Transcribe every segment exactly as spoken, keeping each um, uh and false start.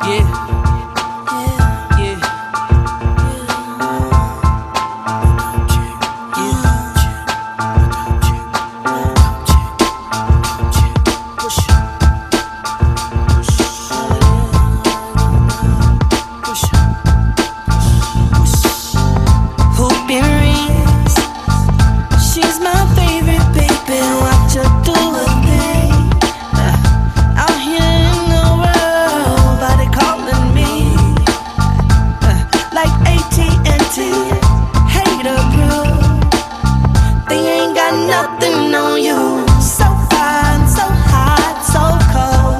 Nothing on you. So fine, so hot, so cold.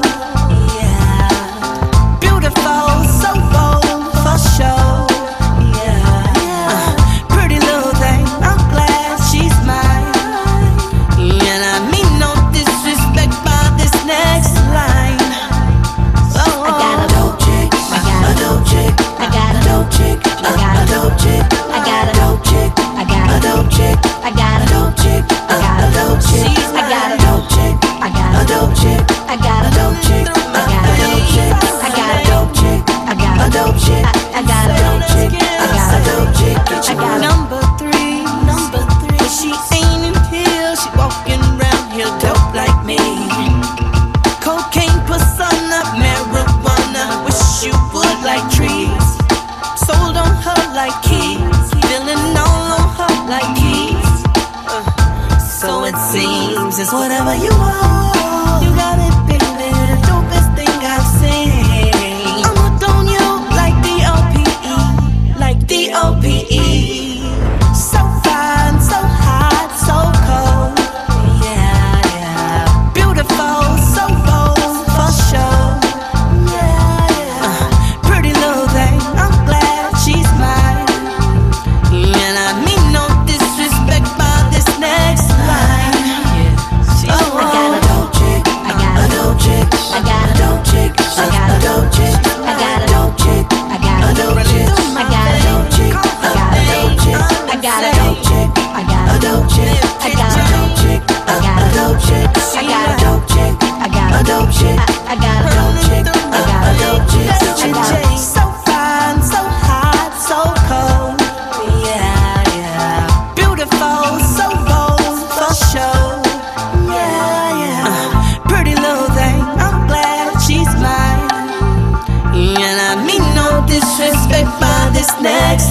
Yeah. Beautiful, so bold, for sure. Yeah. Uh, pretty little thing, I'm glad she's mine. And I mean no disrespect by this next line. Oh, I got a dope chick. I got a dope chick. I got a dope chick. I got a dope chick. I got a dope chick. I got a dope chick. I got a dope chick. I got a dope chick. I got a dope chick. I got a dope chick. I got a dope chick. I got a dope chick. I got a dope chick. I got a dope chick. I got a dope chick. I got a dope chick. I got number three, number three. But she ain't in here. She walking around here dope like me. Cocaine, persona, marijuana. Wish you would like trees. Sold on her like keys. Feeling all on her like keys. So it seems it's whatever you want. You got it, baby, the dopest thing I've seen. I'm hooked on you like D O P E, like D O P E. So fine, so hot, so cold. Yeah, yeah. Beautiful, so bold, for sure. Yeah, yeah. Uh, pretty little thing, I'm glad she's mine. And I mean no disrespect by this next line. Yeah. Oh, I got a dope chick. I got a dope chick. I got a dope chick. I got a dope chick. I got a dope chick. I got a dope chick. I got a dope chick. I got a dope chick. I got a dope chick. I got a dope chick. I got a dope chick. I got a dope chick. I got a dope chick. I got a dope chick. I got a dope chick. I got a dope chick. I got a so fine, so hot, so cold. Yeah, yeah. Beautiful, so bold, for sure. Yeah, yeah. Uh, pretty little thing, I'm glad she's mine. And I mean no disrespect by this next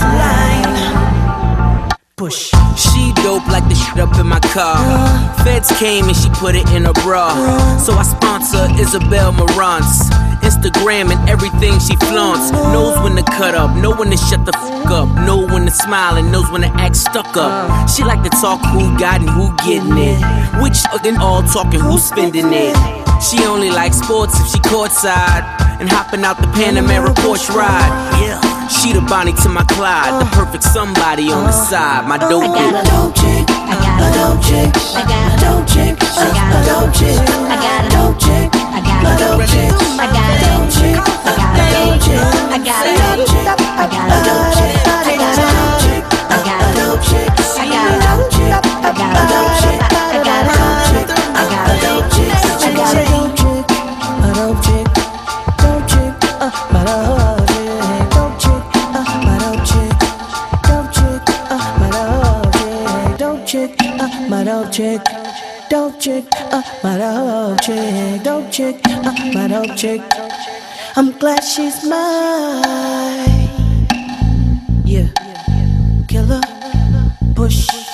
line. Push. She dope like the shit up in my car. Feds came and she put it in her bra. So I sponsor Isabel Marantz. Instagram and everything she flaunts. Knows when to cut up, know when to shut the fuck up. Know when to smile and knows when to act stuck up. She like to talk who got and who getting it. Which fucking all talking who's spending it. She only likes sports if she courtside and hopping out the Panamera Porsche ride. Yeah. She the Bonnie to my Clyde, the perfect somebody on the side. My dope I got a dope chick. I got a dope chick. I got a dope chick. I got a dope chick. I got a dope chick. I got a dope chick. I got a dope chick. I got a dope chick. I got a dope chick. I got a dope chick. I got a dope chick. I got a dope chick. I got a dope chick. I got a dope chick. I got a dope chick. I got a dope chick. I got a dope chick. A dope chick, dope chick, uh, my dope chick, dope chick, uh, my dope chick, dope chick, uh, my dope chick, dope chick, uh, my dope chick, dope chick, uh, my dope chick, dope chick, uh, my dope chick. I'm glad she's mine. Yeah, killer, push.